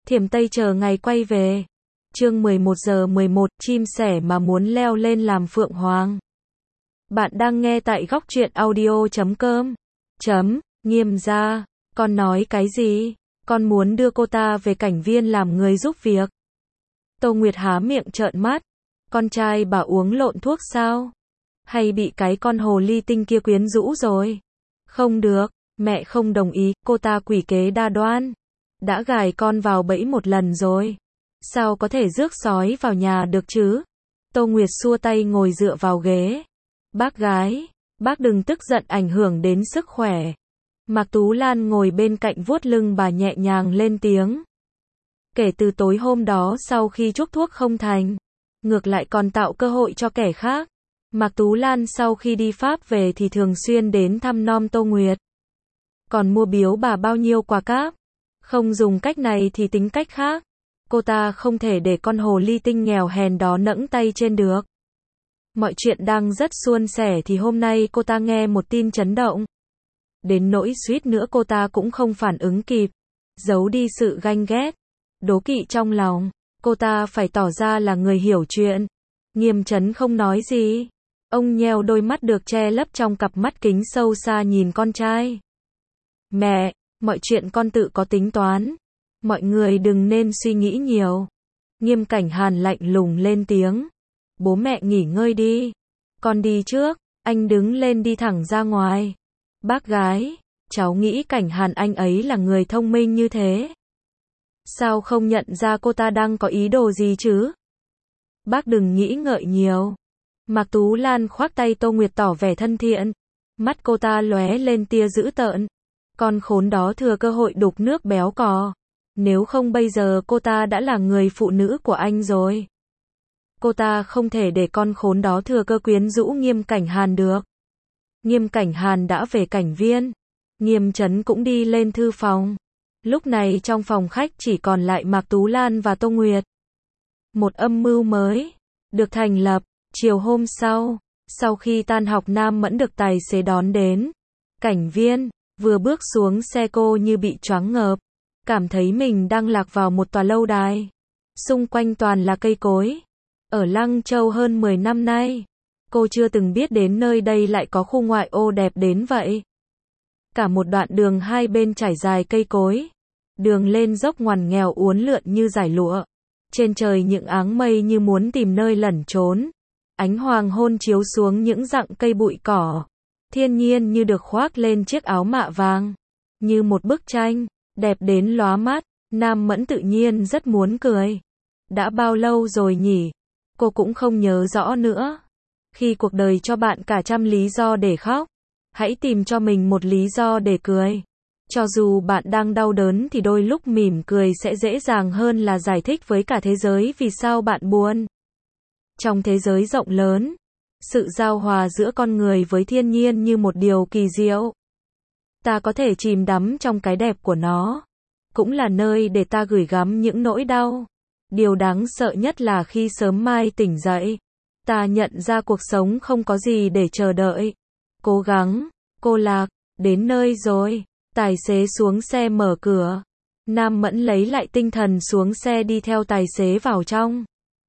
Thiểm Tây chờ ngày quay về. Chương 11 giờ 11, chim sẻ mà muốn leo lên làm phượng hoàng. Bạn đang nghe tại góc truyện audio.com. Nghiêm gia, con nói cái gì? Con muốn đưa cô ta về cảnh viên làm người giúp việc. Tô Nguyệt há miệng trợn mắt. Con trai bà uống lộn thuốc sao? Hay bị cái con hồ ly tinh kia quyến rũ rồi? Không được, mẹ không đồng ý, cô ta quỷ kế đa đoan. Đã gài con vào bẫy một lần rồi. Sao có thể rước sói vào nhà được chứ? Tô Nguyệt xua tay ngồi dựa vào ghế. Bác gái, bác đừng tức giận ảnh hưởng đến sức khỏe. Mạc Tú Lan ngồi bên cạnh vuốt lưng bà nhẹ nhàng lên tiếng. Kể từ tối hôm đó sau khi chuốc thuốc không thành, ngược lại còn tạo cơ hội cho kẻ khác. Mạc Tú Lan sau khi đi Pháp về thì thường xuyên đến thăm nom Tô Nguyệt. Còn mua biếu bà bao nhiêu quà cáp. Không dùng cách này thì tính cách khác. Cô ta không thể để con hồ ly tinh nghèo hèn đó nẫng tay trên được. Mọi chuyện đang rất suôn sẻ thì hôm nay cô ta nghe một tin chấn động. Đến nỗi suýt nữa cô ta cũng không phản ứng kịp. Giấu đi sự ganh ghét, đố kỵ trong lòng. Cô ta phải tỏ ra là người hiểu chuyện. Nghiêm Chấn không nói gì. Ông nheo đôi mắt được che lấp trong cặp mắt kính sâu xa nhìn con trai. Mẹ, mọi chuyện con tự có tính toán. Mọi người đừng nên suy nghĩ nhiều. Nghiêm Cảnh Hàn lạnh lùng lên tiếng. Bố mẹ nghỉ ngơi đi. Con đi trước. Anh đứng lên đi thẳng ra ngoài. Bác gái, cháu nghĩ Cảnh Hàn anh ấy là người thông minh như thế. Sao không nhận ra cô ta đang có ý đồ gì chứ? Bác đừng nghĩ ngợi nhiều. Mạc Tú Lan khoác tay Tô Nguyệt tỏ vẻ thân thiện. Mắt cô ta lóe lên tia dữ tợn. Con khốn đó thừa cơ hội đục nước béo cò. Nếu không bây giờ cô ta đã là người phụ nữ của anh rồi. Cô ta không thể để con khốn đó thừa cơ quyến rũ Nghiêm Cảnh Hàn được. Nghiêm Cảnh Hàn đã về cảnh viên. Nghiêm Chấn cũng đi lên thư phòng. Lúc này trong phòng khách chỉ còn lại Mạc Tú Lan và Tô Nguyệt. Một âm mưu mới được thành lập. Chiều hôm sau khi tan học Nam Mẫn được tài xế đón đến cảnh viên. Vừa bước xuống xe cô như bị choáng ngợp. Cảm thấy mình đang lạc vào một tòa lâu đài. Xung quanh toàn là cây cối. Ở Lăng Châu hơn 10 năm nay, cô chưa từng biết đến nơi đây lại có khu ngoại ô đẹp đến vậy. Cả một đoạn đường hai bên trải dài cây cối. Đường lên dốc ngoằn nghèo uốn lượn như dải lụa. Trên trời những áng mây như muốn tìm nơi lẩn trốn. Ánh hoàng hôn chiếu xuống những rặng cây bụi cỏ. Thiên nhiên như được khoác lên chiếc áo mạ vàng. Như một bức tranh, đẹp đến lóa mắt. Nam Mẫn tự nhiên rất muốn cười. Đã bao lâu rồi nhỉ? Cô cũng không nhớ rõ nữa. Khi cuộc đời cho bạn cả trăm lý do để khóc, hãy tìm cho mình một lý do để cười. Cho dù bạn đang đau đớn thì đôi lúc mỉm cười sẽ dễ dàng hơn là giải thích với cả thế giới vì sao bạn buồn. Trong thế giới rộng lớn, sự giao hòa giữa con người với thiên nhiên như một điều kỳ diệu. Ta có thể chìm đắm trong cái đẹp của nó. Cũng là nơi để ta gửi gắm những nỗi đau. Điều đáng sợ nhất là khi sớm mai tỉnh dậy, ta nhận ra cuộc sống không có gì để chờ đợi. Cố gắng, cô lạc, đến nơi rồi. Tài xế xuống xe mở cửa. Nam Mẫn lấy lại tinh thần xuống xe đi theo tài xế vào trong.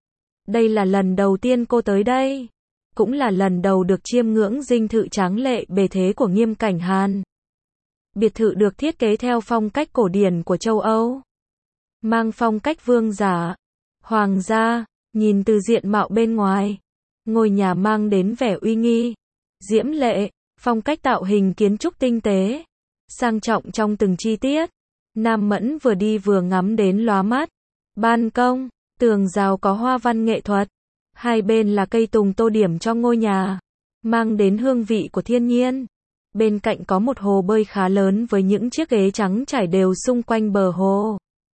Đây là lần đầu tiên cô tới đây. Cũng là lần đầu được chiêm ngưỡng dinh thự tráng lệ bề thế của Nghiêm Cảnh Hàn. Biệt thự được thiết kế theo phong cách cổ điển của châu Âu. Mang phong cách vương giả, hoàng gia, nhìn từ diện mạo bên ngoài. Ngôi nhà mang đến vẻ uy nghi, diễm lệ, phong cách tạo hình kiến trúc tinh tế, sang trọng trong từng chi tiết. Nam Mẫn vừa đi vừa ngắm đến lóa mắt. Ban công, tường rào có hoa văn nghệ thuật. Hai bên là cây tùng tô điểm cho ngôi nhà, mang đến hương vị của thiên nhiên. Bên cạnh có một hồ bơi khá lớn với những chiếc ghế trắng trải đều xung quanh bờ hồ.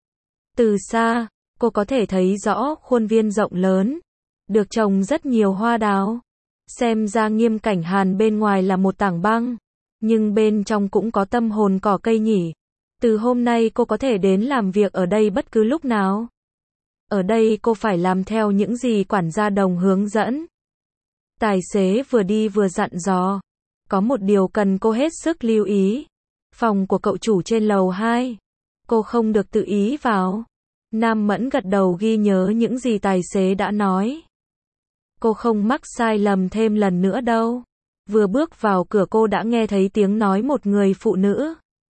Từ xa, cô có thể thấy rõ khuôn viên rộng lớn, được trồng rất nhiều hoa đào. Xem ra Nghiêm Cảnh Hàn bên ngoài là một tảng băng, nhưng bên trong cũng có tâm hồn cỏ cây nhỉ. Từ hôm nay cô có thể đến làm việc ở đây bất cứ lúc nào. Ở đây cô phải làm theo những gì quản gia Đồng hướng dẫn. Tài xế vừa đi vừa dặn dò. Có một điều cần cô hết sức lưu ý. Phòng của cậu chủ trên lầu 2. Cô không được tự ý vào. Nam Mẫn gật đầu ghi nhớ những gì tài xế đã nói. Cô không mắc sai lầm thêm lần nữa đâu. Vừa bước vào cửa cô đã nghe thấy tiếng nói một người phụ nữ.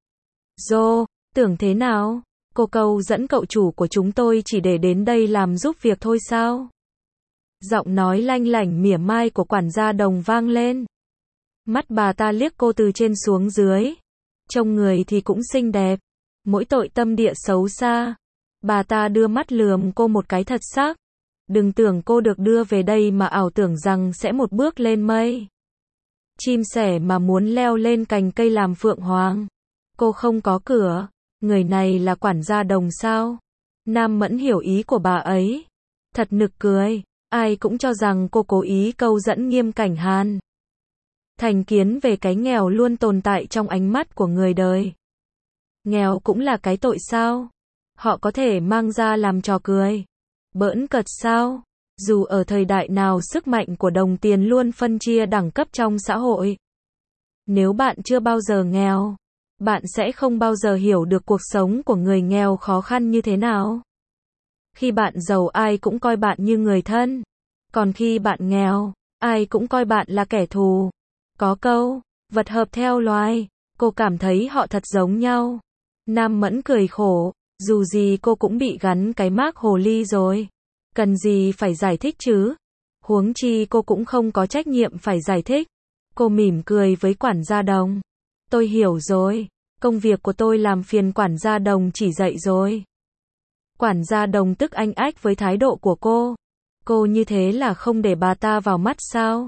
Dô, tưởng thế nào? Cô câu dẫn cậu chủ của chúng tôi chỉ để đến đây làm giúp việc thôi sao? Giọng nói lanh lảnh mỉa mai của quản gia Đồng vang lên. Mắt bà ta liếc cô từ trên xuống dưới. Trông người thì cũng xinh đẹp. Mỗi tội tâm địa xấu xa. Bà ta đưa mắt lườm cô một cái thật sắc. Đừng tưởng cô được đưa về đây mà ảo tưởng rằng sẽ một bước lên mây. Chim sẻ mà muốn leo lên cành cây làm phượng hoàng. Cô không có cửa. Người này là quản gia Đồng sao? Nam Mẫn hiểu ý của bà ấy. Thật nực cười. Ai cũng cho rằng cô cố ý câu dẫn Nghiêm Cảnh Hàn. Thành kiến về cái nghèo luôn tồn tại trong ánh mắt của người đời. Nghèo cũng là cái tội sao? Họ có thể mang ra làm trò cười. Bỡn cợt sao? Dù ở thời đại nào sức mạnh của đồng tiền luôn phân chia đẳng cấp trong xã hội. Nếu bạn chưa bao giờ nghèo, bạn sẽ không bao giờ hiểu được cuộc sống của người nghèo khó khăn như thế nào. Khi bạn giàu ai cũng coi bạn như người thân. Còn khi bạn nghèo, ai cũng coi bạn là kẻ thù. Có câu, vật hợp theo loài, cô cảm thấy họ thật giống nhau. Nam Mẫn cười khổ, dù gì cô cũng bị gắn cái mác hồ ly rồi. Cần gì phải giải thích chứ? Huống chi cô cũng không có trách nhiệm phải giải thích. Cô mỉm cười với quản gia Đồng. Tôi hiểu rồi, công việc của tôi làm phiền quản gia Đồng chỉ dạy rồi. Quản gia Đồng tức anh ách với thái độ của cô. Cô như thế là không để bà ta vào mắt sao?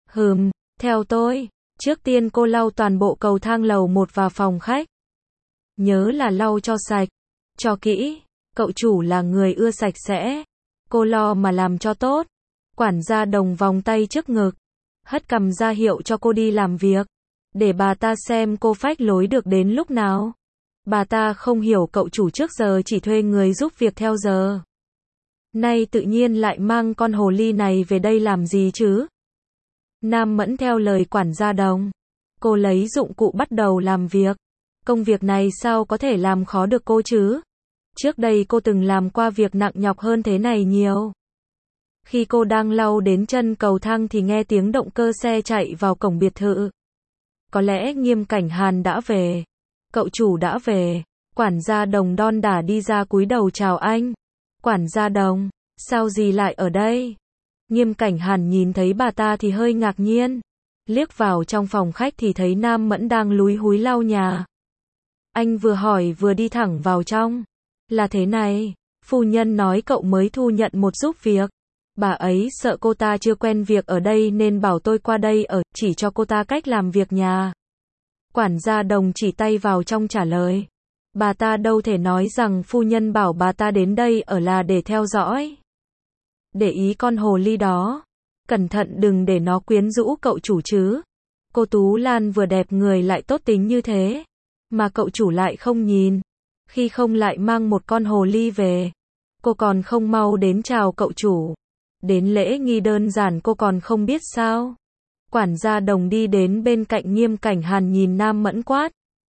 Theo tôi. Trước tiên cô lau toàn bộ cầu thang lầu 1 và phòng khách. Nhớ là lau cho sạch, cho kỹ. Cậu chủ là người ưa sạch sẽ. Cô lo mà làm cho tốt. Quản gia Đồng vòng tay trước ngực, hất cằm ra hiệu cho cô đi làm việc. Để bà ta xem cô phách lối được đến lúc nào. Bà ta không hiểu cậu chủ trước giờ chỉ thuê người giúp việc theo giờ. Nay tự nhiên lại mang con hồ ly này về đây làm gì chứ? Nam Mẫn theo lời quản gia Đồng. Cô lấy dụng cụ bắt đầu làm việc. Công việc này sao có thể làm khó được cô chứ? Trước đây cô từng làm qua việc nặng nhọc hơn thế này nhiều. Khi cô đang lau đến chân cầu thang thì nghe tiếng động cơ xe chạy vào cổng biệt thự. Có lẽ Nghiêm Cảnh Hàn đã về. Cậu chủ đã về. Quản gia Đồng đon đả đi ra cúi đầu chào anh. Quản gia Đồng, sao gì lại ở đây? Nghiêm Cảnh Hàn nhìn thấy bà ta thì hơi ngạc nhiên. Liếc vào trong phòng khách thì thấy Nam Mẫn đang lúi húi lau nhà. Anh vừa hỏi vừa đi thẳng vào trong. Là thế này, phu nhân nói cậu mới thu nhận một giúp việc. Bà ấy sợ cô ta chưa quen việc ở đây nên bảo tôi qua đây ở, chỉ cho cô ta cách làm việc nhà. Quản gia Đồng chỉ tay vào trong trả lời. Bà ta đâu thể nói rằng phu nhân bảo bà ta đến đây ở là để theo dõi. Để ý con hồ ly đó. Cẩn thận đừng để nó quyến rũ cậu chủ chứ. Cô Tú Lan vừa đẹp người lại tốt tính như thế. Mà cậu chủ lại không nhìn. Khi không lại mang một con hồ ly về. Cô còn không mau đến chào cậu chủ. Đến lễ nghi đơn giản cô còn không biết sao. Quản gia Đồng đi đến bên cạnh Nghiêm Cảnh Hàn nhìn Nam Mẫn quát.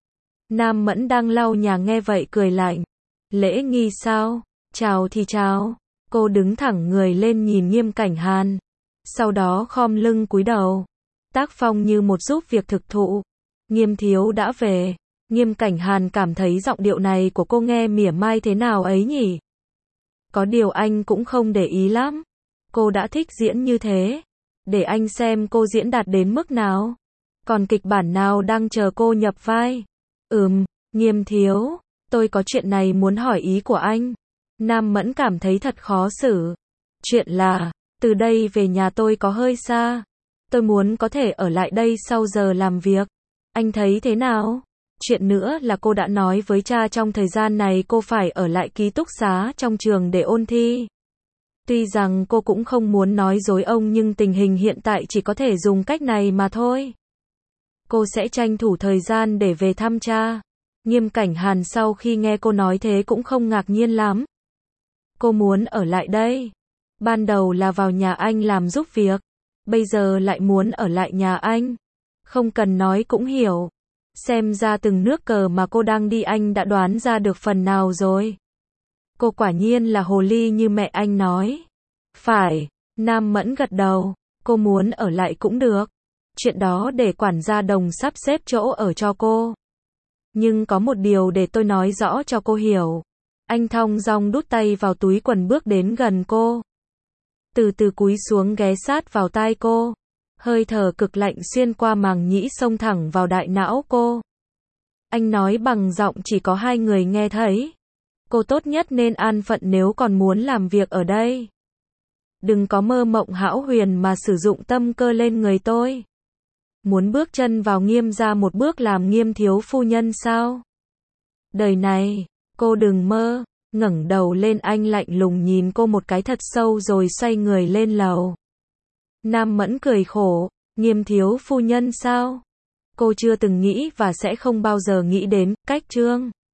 Nam Mẫn đang lau nhà nghe vậy cười lạnh. Lễ nghi sao? Chào thì chào. Cô đứng thẳng người lên nhìn Nghiêm Cảnh Hàn. Sau đó khom lưng cúi đầu. Tác phong như một giúp việc thực thụ. Nghiêm thiếu đã về. Nghiêm Cảnh Hàn cảm thấy giọng điệu này của cô nghe mỉa mai thế nào ấy nhỉ? Có điều anh cũng không để ý lắm. Cô đã thích diễn như thế. Để anh xem cô diễn đạt đến mức nào. Còn kịch bản nào đang chờ cô nhập vai? Nghiêm thiếu. Tôi có chuyện này muốn hỏi ý của anh. Nam Mẫn cảm thấy thật khó xử. Chuyện là, từ đây về nhà tôi có hơi xa. Tôi muốn có thể ở lại đây sau giờ làm việc. Anh thấy thế nào? Chuyện nữa là cô đã nói với cha trong thời gian này cô phải ở lại ký túc xá trong trường để ôn thi. Tuy rằng cô cũng không muốn nói dối ông nhưng tình hình hiện tại chỉ có thể dùng cách này mà thôi. Cô sẽ tranh thủ thời gian để về thăm cha. Nghiêm Cảnh Hàn sau khi nghe cô nói thế cũng không ngạc nhiên lắm. Cô muốn ở lại đây. Ban đầu là vào nhà anh làm giúp việc. Bây giờ lại muốn ở lại nhà anh. Không cần nói cũng hiểu. Xem ra từng nước cờ mà cô đang đi anh đã đoán ra được phần nào rồi. Cô quả nhiên là hồ ly như mẹ anh nói. Phải, Nam Mẫn gật đầu, cô muốn ở lại cũng được. Chuyện đó để quản gia Đồng sắp xếp chỗ ở cho cô. Nhưng có một điều để tôi nói rõ cho cô hiểu. Anh thong dong đút tay vào túi quần bước đến gần cô. Từ từ cúi xuống ghé sát vào tai cô. Hơi thở cực lạnh xuyên qua màng nhĩ xông thẳng vào đại não cô. Anh nói bằng giọng chỉ có hai người nghe thấy. Cô tốt nhất nên an phận nếu còn muốn làm việc ở đây. Đừng có mơ mộng hão huyền mà sử dụng tâm cơ lên người tôi. Muốn bước chân vào Nghiêm gia một bước làm Nghiêm thiếu phu nhân sao? Đời này, cô đừng mơ. Ngẩng đầu lên, anh lạnh lùng nhìn cô một cái thật sâu rồi xoay người lên lầu. Nam Mẫn cười khổ, Nghiêm thiếu phu nhân sao? Cô chưa từng nghĩ và sẽ không bao giờ nghĩ đến cách Trương